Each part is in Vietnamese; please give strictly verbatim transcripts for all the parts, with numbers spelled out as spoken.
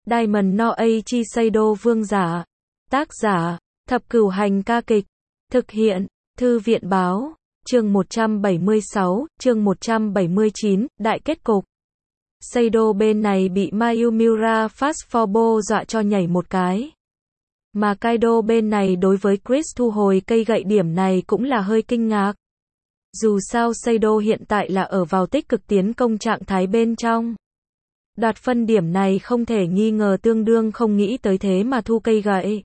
Diamond no Aichi Seido vương giả. Tác giả, Thập Cửu Hành ca kịch. Thực hiện, Thư viện báo. Chương một trăm bảy mươi sáu, chương một trăm bảy mươi chín, đại kết cục. Seido bên này bị Mayumura Fast Forbo dọa cho nhảy một cái. Mà Kaido bên này đối với Chris thu hồi cây gậy điểm này cũng là hơi kinh ngạc. Dù sao Seido hiện tại là ở vào tích cực tiến công trạng thái bên trong. Đoạt phân điểm này không thể nghi ngờ tương đương không nghĩ tới thế mà thu cây gậy.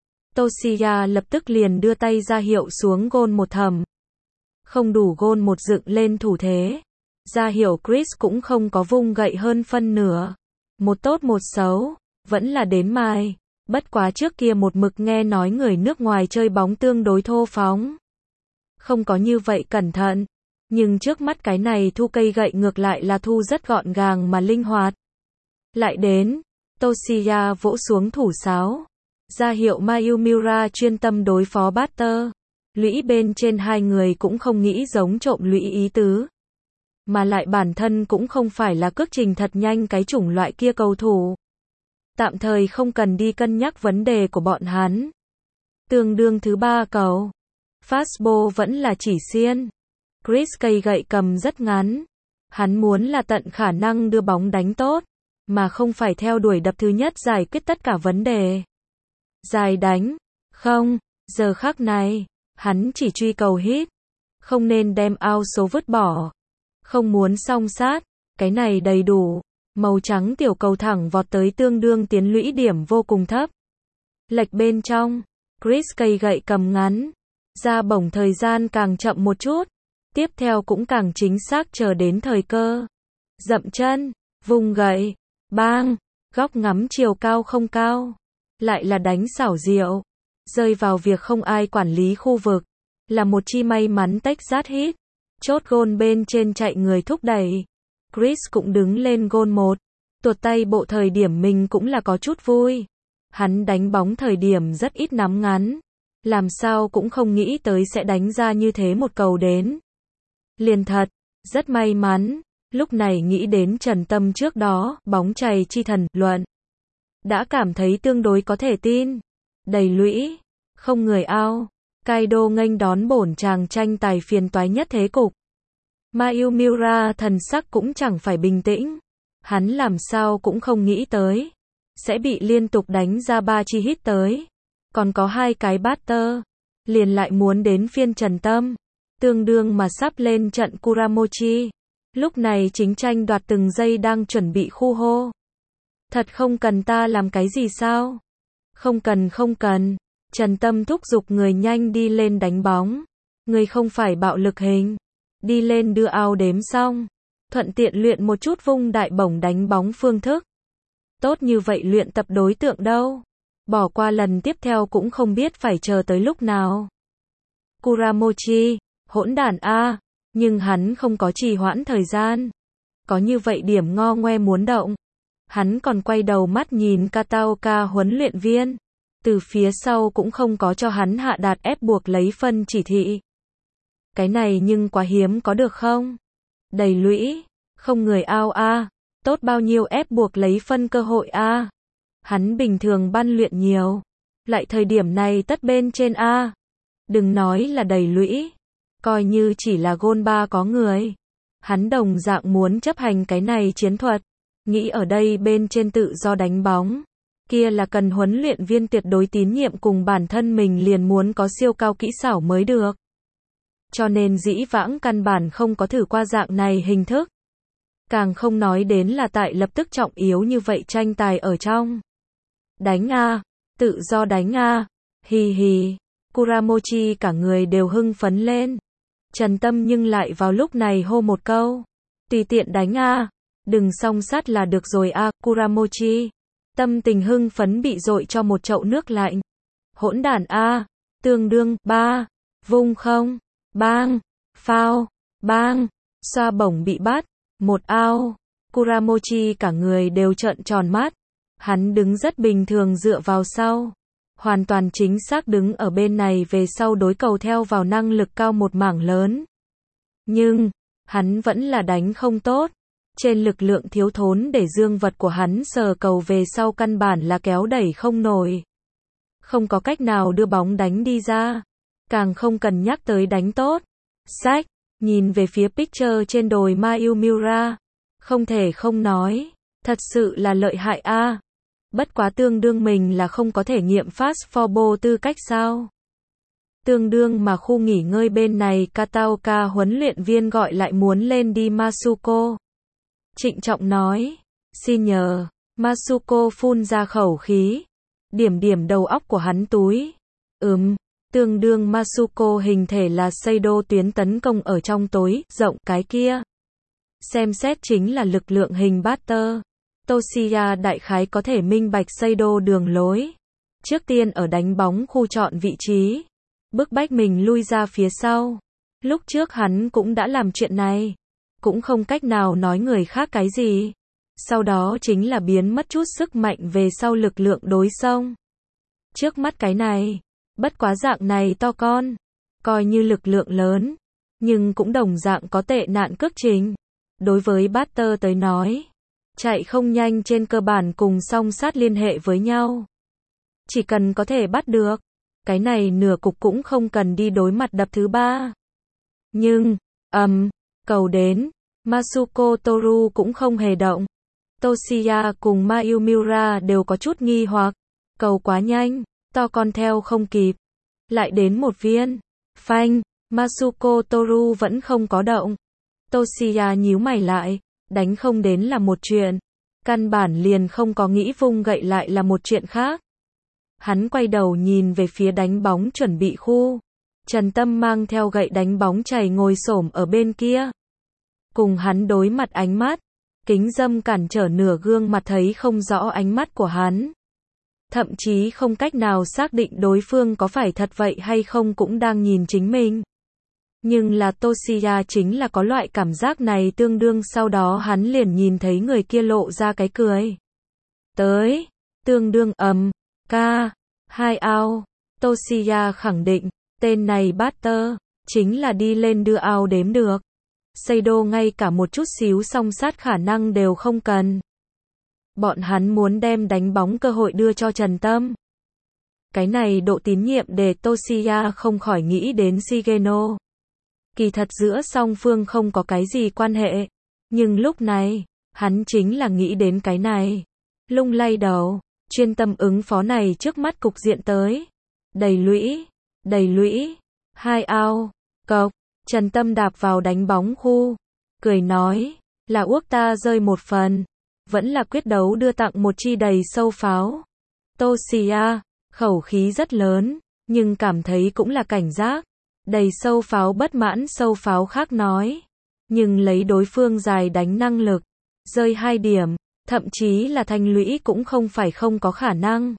Toshiya lập tức liền đưa tay ra hiệu xuống gôn một thầm. Không đủ gôn một dựng lên thủ thế. Ra hiệu Chris cũng không có vung gậy hơn phân nửa. Một tốt một xấu, vẫn là đến mai. Bất quá trước kia một mực nghe nói người nước ngoài chơi bóng tương đối thô phóng. Không có như vậy cẩn thận. Nhưng trước mắt cái này thu cây gậy ngược lại là thu rất gọn gàng mà linh hoạt. Lại đến, Toshiya vỗ xuống thủ sáo. Ra hiệu Mayumura chuyên tâm đối phó Butter. Lũy bên trên hai người cũng không nghĩ giống trộm lũy ý tứ. Mà lại bản thân cũng không phải là cước trình thật nhanh cái chủng loại kia cầu thủ. Tạm thời không cần đi cân nhắc vấn đề của bọn hắn. Tương đương thứ ba cầu. Fastball vẫn là chỉ xiên. Chris cây gậy cầm rất ngắn. Hắn muốn là tận khả năng đưa bóng đánh tốt, mà không phải theo đuổi đập thứ nhất giải quyết tất cả vấn đề. Dài đánh. Không, giờ khắc này, hắn chỉ truy cầu hit. Không nên đem out số vứt bỏ. Không muốn song sát, cái này đầy đủ. Màu trắng tiểu cầu thẳng vọt tới tương đương tiến lũy điểm vô cùng thấp. Lệch bên trong, Chris cây gậy cầm ngắn. Ra bổng thời gian càng chậm một chút. Tiếp theo cũng càng chính xác chờ đến thời cơ. Dậm chân, vùng gậy, bang, góc ngắm chiều cao không cao. Lại là đánh xảo diệu. Rơi vào việc không ai quản lý khu vực. Là một chi may mắn tách rát hit. Chốt gôn bên trên chạy người thúc đẩy. Chris cũng đứng lên gôn một. Tuột tay bộ thời điểm mình cũng là có chút vui. Hắn đánh bóng thời điểm rất ít nắm ngắn. Làm sao cũng không nghĩ tới sẽ đánh ra như thế một cầu đến. Liền thật, rất may mắn. Lúc này nghĩ đến Trần Tâm trước đó, bóng chày chi thần, luận. Đã cảm thấy tương đối có thể tin. Đầy lũy, không người ao. Kaido nghênh đón bổn chàng tranh tài phiền toái nhất thế cục. Mayumura thần sắc cũng chẳng phải bình tĩnh. Hắn làm sao cũng không nghĩ tới. Sẽ bị liên tục đánh ra ba chi hit tới. Còn có hai cái batter. Liền lại muốn đến phiên Trần Tâm. Tương đương mà sắp lên trận Kuramochi. Lúc này chính tranh đoạt từng giây đang chuẩn bị khu hô. Thật không cần ta làm cái gì sao? Không cần không cần. Trần Tâm thúc giục người nhanh đi lên đánh bóng. Người không phải bạo lực hình. Đi lên đưa ao đếm xong. Thuận tiện luyện một chút vung đại bổng đánh bóng phương thức. Tốt như vậy luyện tập đối tượng đâu. Bỏ qua lần tiếp theo cũng không biết phải chờ tới lúc nào. Kuramochi, hỗn đản a, nhưng hắn không có trì hoãn thời gian. Có như vậy điểm ngo ngoe muốn động. Hắn còn quay đầu mắt nhìn Kataoka huấn luyện viên. Từ phía sau cũng không có cho hắn hạ đạt ép buộc lấy phân chỉ thị. Cái này nhưng quá hiếm có được không? Đầy lũy, không người ao a, tốt bao nhiêu ép buộc lấy phân cơ hội a. Hắn bình thường ban luyện nhiều, lại thời điểm này tất bên trên a. Đừng nói là đầy lũy, coi như chỉ là gôn ba có người. Hắn đồng dạng muốn chấp hành cái này chiến thuật, nghĩ ở đây bên trên tự do đánh bóng. Kia là cần huấn luyện viên tuyệt đối tín nhiệm cùng bản thân mình liền muốn có siêu cao kỹ xảo mới được. Cho nên dĩ vãng căn bản không có thử qua dạng này hình thức. Càng không nói đến là tại lập tức trọng yếu như vậy tranh tài ở trong. Đánh a, tự do đánh a, hì hì. Kuramochi cả người đều hưng phấn lên. Trần Tâm nhưng lại vào lúc này hô một câu. Tùy tiện đánh a, đừng song sát là được rồi a, Kuramochi. Tâm tình hưng phấn bị dội cho một chậu nước lạnh. Hỗn đản a, tương đương, ba, vung không, bang, phao, bang, xoa bổng bị bắt, một ao. Kuramochi cả người đều trợn tròn mắt. Hắn đứng rất bình thường dựa vào sau. Hoàn toàn chính xác đứng ở bên này về sau đối cầu theo vào năng lực cao một mảng lớn. Nhưng, hắn vẫn là đánh không tốt. Trên lực lượng thiếu thốn để dương vật của hắn sờ cầu về sau căn bản là kéo đẩy không nổi. Không có cách nào đưa bóng đánh đi ra. Càng không cần nhắc tới đánh tốt. Sách, nhìn về phía picture trên đồi Mayumura. Không thể không nói. Thật sự là lợi hại a. À. Bất quá tương đương mình là không có thể nghiệm fast forward tư cách sao. Tương đương mà khu nghỉ ngơi bên này Kataoka huấn luyện viên gọi lại muốn lên đi Masuko. Trịnh trọng nói. Xin nhờ. Masuko phun ra khẩu khí. Điểm điểm đầu óc của hắn túi. Ừm. Tương đương Masuko hình thể là Seido tuyến tấn công ở trong tối, rộng cái kia. Xem xét chính là lực lượng hình Butter. Toshiya đại khái có thể minh bạch Seido đường lối. Trước tiên ở đánh bóng khu chọn vị trí. Bức bách mình lui ra phía sau. Lúc trước hắn cũng đã làm chuyện này. Cũng không cách nào nói người khác cái gì. Sau đó chính là biến mất chút sức mạnh về sau lực lượng đối xông. Trước mắt cái này. Bất quá dạng này to con. Coi như lực lượng lớn. Nhưng cũng đồng dạng có tệ nạn cước trình. Đối với Butter tới nói. Chạy không nhanh trên cơ bản cùng song sát liên hệ với nhau. Chỉ cần có thể bắt được. Cái này nửa cục cũng không cần đi đối mặt đập thứ ba. Nhưng, ầm, um, cầu đến. Masuko Toru cũng không hề động. Toshiya cùng Mayumura đều có chút nghi hoặc. Cầu quá nhanh, to con theo không kịp. Lại đến một viên. Phanh, Masuko Toru vẫn không có động. Toshiya nhíu mày lại. Đánh không đến là một chuyện. Căn bản liền không có nghĩ vung gậy lại là một chuyện khác. Hắn quay đầu nhìn về phía đánh bóng chuẩn bị khu. Trần Tâm mang theo gậy đánh bóng chày ngồi xổm ở bên kia. Cùng hắn đối mặt ánh mắt. Kính râm cản trở nửa gương mặt thấy không rõ ánh mắt của hắn. Thậm chí không cách nào xác định đối phương có phải thật vậy hay không cũng đang nhìn chính mình. Nhưng là Toshiya chính là có loại cảm giác này tương đương sau đó hắn liền nhìn thấy người kia lộ ra cái cười. Tới, tương đương ầm, ca, hai ao, Toshiya khẳng định, tên này Butter, chính là đi lên đưa ao đếm được. Seido ngay cả một chút xíu song sát khả năng đều không cần. Bọn hắn muốn đem đánh bóng cơ hội đưa cho Trần Tâm. Cái này độ tín nhiệm để Toshiya không khỏi nghĩ đến Shigeno. Kỳ thật giữa song phương không có cái gì quan hệ. Nhưng lúc này, hắn chính là nghĩ đến cái này. Lung lay đầu, chuyên tâm ứng phó này trước mắt cục diện tới. Đầy lũy, đầy lũy, hai ao, cộc, Trần Tâm đạp vào đánh bóng khu. Cười nói, là uốc ta rơi một phần. Vẫn là quyết đấu đưa tặng một chi đầy sâu pháo. Toshiya, khẩu khí rất lớn, nhưng cảm thấy cũng là cảnh giác. Đầy sâu pháo bất mãn sâu pháo khác nói. Nhưng lấy đối phương dài đánh năng lực. Rơi hai điểm, thậm chí là thanh lũy cũng không phải không có khả năng.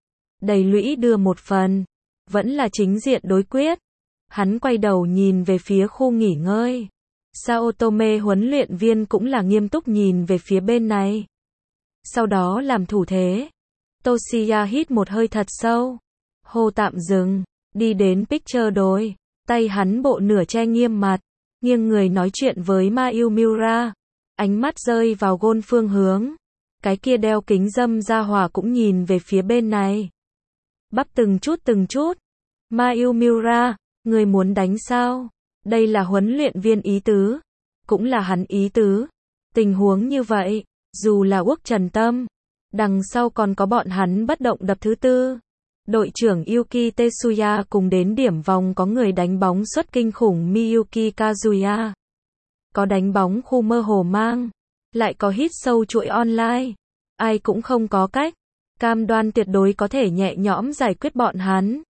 Đầy lũy đưa một phần. Vẫn là chính diện đối quyết. Hắn quay đầu nhìn về phía khu nghỉ ngơi. Saotome huấn luyện viên cũng là nghiêm túc nhìn về phía bên này. Sau đó làm thủ thế. Toshiya hít một hơi thật sâu. Hô tạm dừng. Đi đến picture đối. Tay hắn bộ nửa che nghiêm mặt. Nghiêng người nói chuyện với Mayumura. Ánh mắt rơi vào gôn phương hướng. Cái kia đeo kính dâm ra hỏa cũng nhìn về phía bên này. Bắp từng chút từng chút. Mayumura, người muốn đánh sao? Đây là huấn luyện viên ý tứ. Cũng là hắn ý tứ. Tình huống như vậy, dù là Uốc Trần Tâm, đằng sau còn có bọn hắn bất động đập thứ tư. Đội trưởng Yuki Tetsuya cùng đến điểm vòng có người đánh bóng xuất kinh khủng Miyuki Kazuya. Có đánh bóng khu mơ hồ mang. Lại có hít sâu chuỗi online. Ai cũng không có cách. Cam đoan tuyệt đối có thể nhẹ nhõm giải quyết bọn hắn.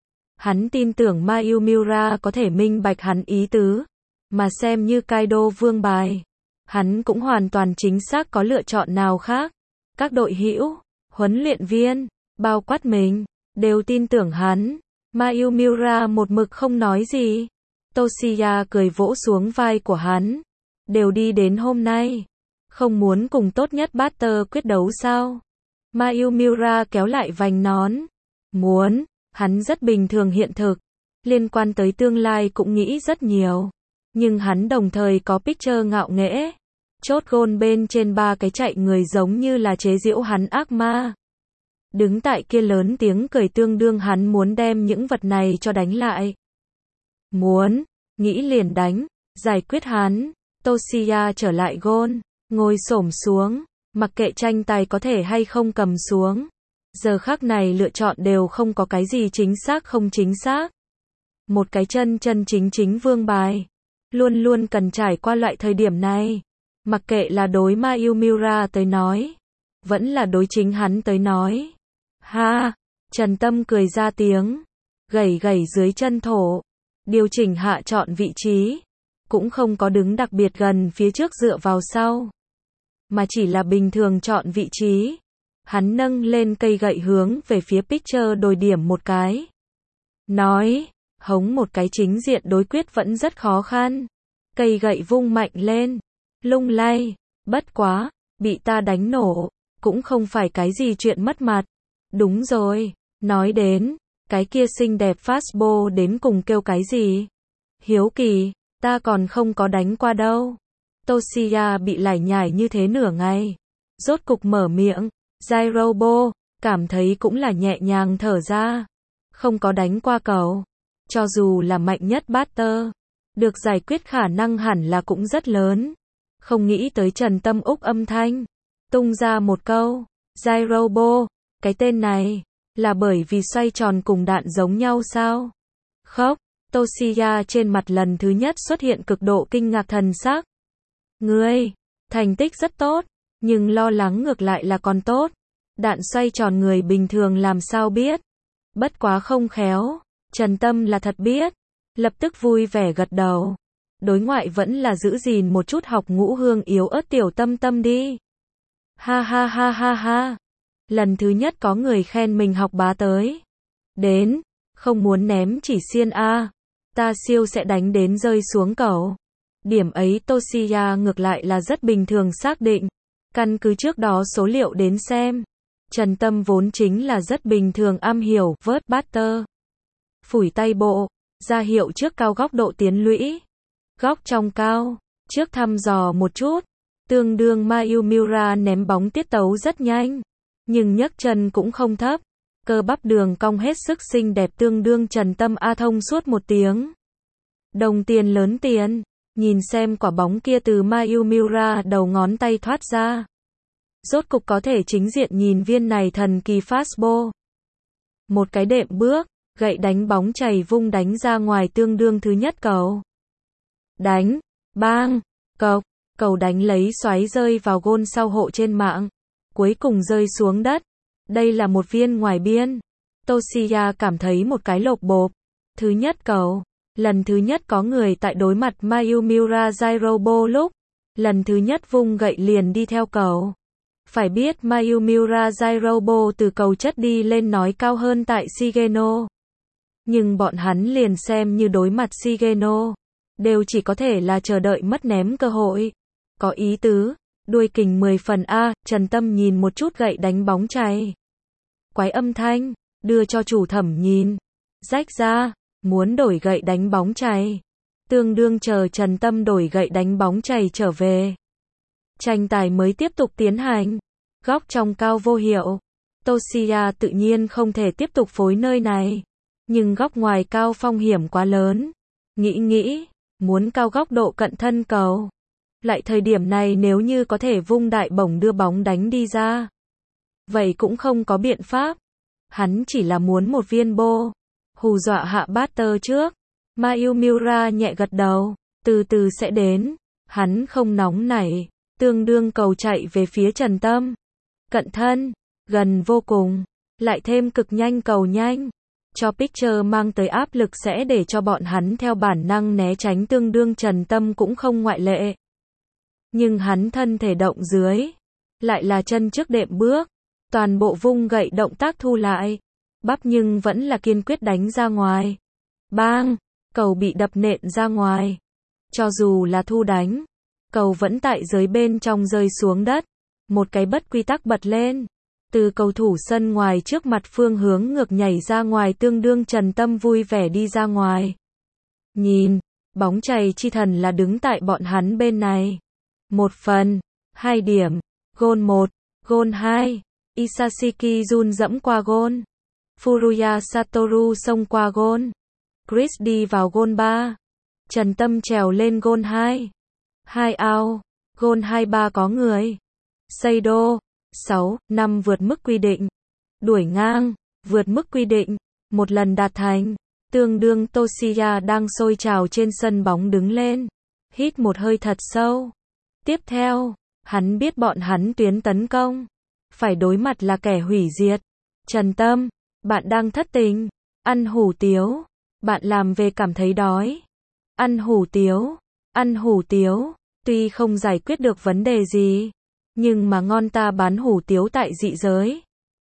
Hắn tin tưởng Mayumura có thể minh bạch hắn ý tứ. Mà xem như Kaido vương bài. Hắn cũng hoàn toàn chính xác có lựa chọn nào khác. Các đội hữu, huấn luyện viên, bao quát mình, đều tin tưởng hắn. Mayumura một mực không nói gì. Toshiya cười vỗ xuống vai của hắn. Đều đi đến hôm nay. Không muốn cùng tốt nhất Butter quyết đấu sao? Mayumura kéo lại vành nón. Muốn, hắn rất bình thường hiện thực. Liên quan tới tương lai cũng nghĩ rất nhiều. Nhưng hắn đồng thời có picture ngạo nghễ. Chốt gôn bên trên ba cái chạy người giống như là chế giễu hắn ác ma. Đứng tại kia lớn tiếng cười tương đương hắn muốn đem những vật này cho đánh lại. Muốn, nghĩ liền đánh, giải quyết hắn. Toshia trở lại gôn, ngồi xổm xuống, mặc kệ tranh tài có thể hay không cầm xuống. Giờ khắc này lựa chọn đều không có cái gì chính xác không chính xác. Một cái chân chân chính chính vương bài. Luôn luôn cần trải qua loại thời điểm này. Mặc kệ là đối Mayumura tới nói, vẫn là đối chính hắn tới nói. Ha, Trần Tâm cười ra tiếng, gẩy gẩy dưới chân thổ, điều chỉnh hạ chọn vị trí, cũng không có đứng đặc biệt gần phía trước dựa vào sau, mà chỉ là bình thường chọn vị trí. Hắn nâng lên cây gậy hướng về phía Picture đồi điểm một cái. Nói, hống một cái chính diện đối quyết vẫn rất khó khăn. Cây gậy vung mạnh lên, lung lay, bất quá, bị ta đánh nổ, cũng không phải cái gì chuyện mất mặt. Đúng rồi, nói đến, cái kia xinh đẹp fastball đến cùng kêu cái gì? Hiếu kỳ, ta còn không có đánh qua đâu. Toshia bị lải nhải như thế nửa ngày. Rốt cục mở miệng, Gyrobo, cảm thấy cũng là nhẹ nhàng thở ra. Không có đánh qua cầu. Cho dù là mạnh nhất batter, được giải quyết khả năng hẳn là cũng rất lớn. Không nghĩ tới Trần Tâm Úc âm thanh, tung ra một câu, Gyrobo, cái tên này, là bởi vì xoay tròn cùng đạn giống nhau sao? Khóc, Toshia trên mặt lần thứ nhất xuất hiện cực độ kinh ngạc thần sắc. Ngươi, thành tích rất tốt, nhưng lo lắng ngược lại là còn tốt. Đạn xoay tròn người bình thường làm sao biết? Bất quá không khéo, Trần Tâm là thật biết, lập tức vui vẻ gật đầu. Đối ngoại vẫn là giữ gìn một chút học ngũ hương yếu ớt tiểu Tâm Tâm đi. Ha ha ha ha ha. Lần thứ nhất có người khen mình học bá tới. Đến, không muốn ném chỉ xiên a, ta siêu sẽ đánh đến rơi xuống cầu. Điểm ấy Toshia ngược lại là rất bình thường xác định. Căn cứ trước đó số liệu đến xem, Trần Tâm vốn chính là rất bình thường am hiểu vớt batter. Phủi tay bộ, ra hiệu trước cao góc độ tiến lũy. Góc trong cao, trước thăm dò một chút. Tương đương Mayumura ném bóng tiết tấu rất nhanh, nhưng nhấc chân cũng không thấp. Cơ bắp đường cong hết sức xinh đẹp tương đương Trần Tâm A thông suốt một tiếng. Đồng tiền lớn tiền, nhìn xem quả bóng kia từ Mayumura đầu ngón tay thoát ra. Rốt cục có thể chính diện nhìn viên này thần kỳ fastball. Một cái đệm bước, gậy đánh bóng chày vung đánh ra ngoài tương đương thứ nhất cầu. Đánh, bang, cộc, cầu đánh lấy xoáy rơi vào gôn sau hộ trên mạng. Cuối cùng rơi xuống đất. Đây là một viên ngoài biên. Toshia cảm thấy một cái lộp bộp. Thứ nhất cầu. Lần thứ nhất có người tại đối mặt Mayumura Gyrobo lúc. Lần thứ nhất vung gậy liền đi theo cầu. Phải biết Mayumura Gyrobo từ cầu chất đi lên nói cao hơn tại Shigeno. Nhưng bọn hắn liền xem như đối mặt Shigeno. Đều chỉ có thể là chờ đợi mất ném cơ hội. Có ý tứ. Đuôi kình mười phần A, Trần Tâm nhìn một chút gậy đánh bóng chày. Quái âm thanh, đưa cho chủ thẩm nhìn. Rách ra, muốn đổi gậy đánh bóng chày. Tương đương chờ Trần Tâm đổi gậy đánh bóng chày trở về. Tranh tài mới tiếp tục tiến hành. Góc trong cao vô hiệu. Toshia tự nhiên không thể tiếp tục phối nơi này. Nhưng góc ngoài cao phong hiểm quá lớn. Nghĩ nghĩ, muốn cao góc độ cận thân cầu. Lại thời điểm này nếu như có thể vung đại bổng đưa bóng đánh đi ra. Vậy cũng không có biện pháp. Hắn chỉ là muốn một viên bô. Hù dọa hạ batter trước. Mayumura nhẹ gật đầu. Từ từ sẽ đến. Hắn không nóng nảy. Tương đương cầu chạy về phía Trần Tâm. Cận thân. Gần vô cùng. Lại thêm cực nhanh cầu nhanh. Cho Picture mang tới áp lực sẽ để cho bọn hắn theo bản năng né tránh tương đương Trần Tâm cũng không ngoại lệ. Nhưng hắn thân thể động dưới. Lại là chân trước đệm bước. Toàn bộ vung gậy động tác thu lại. Bắp nhưng vẫn là kiên quyết đánh ra ngoài. Bang! Cầu bị đập nện ra ngoài. Cho dù là thu đánh. Cầu vẫn tại dưới bên trong rơi xuống đất. Một cái bất quy tắc bật lên. Từ cầu thủ sân ngoài trước mặt phương hướng ngược nhảy ra ngoài tương đương Trần Tâm vui vẻ đi ra ngoài. Nhìn, bóng chày chi thần là đứng tại bọn hắn bên này. một phần, hai điểm. Gôn một, gôn hai. Isashiki Jun dẫm qua gôn. Furuya Satoru xông qua gôn. Chris đi vào gôn ba. Trần Tâm trèo lên gôn hai. Hai out. Gôn hai ba có người. Seido. sáu, năm vượt mức quy định. Đuổi ngang. Vượt mức quy định. Một lần đạt thành. Tương đương Toshiya đang sôi trào trên sân bóng đứng lên. Hít một hơi thật sâu. Tiếp theo, hắn biết bọn hắn tuyến tấn công. Phải đối mặt là kẻ hủy diệt. Trần Tâm, bạn đang thất tình. Ăn hủ tiếu. Bạn làm về cảm thấy đói. Ăn hủ tiếu. Ăn hủ tiếu. Tuy không giải quyết được vấn đề gì. Nhưng mà ngon ta bán hủ tiếu tại dị giới.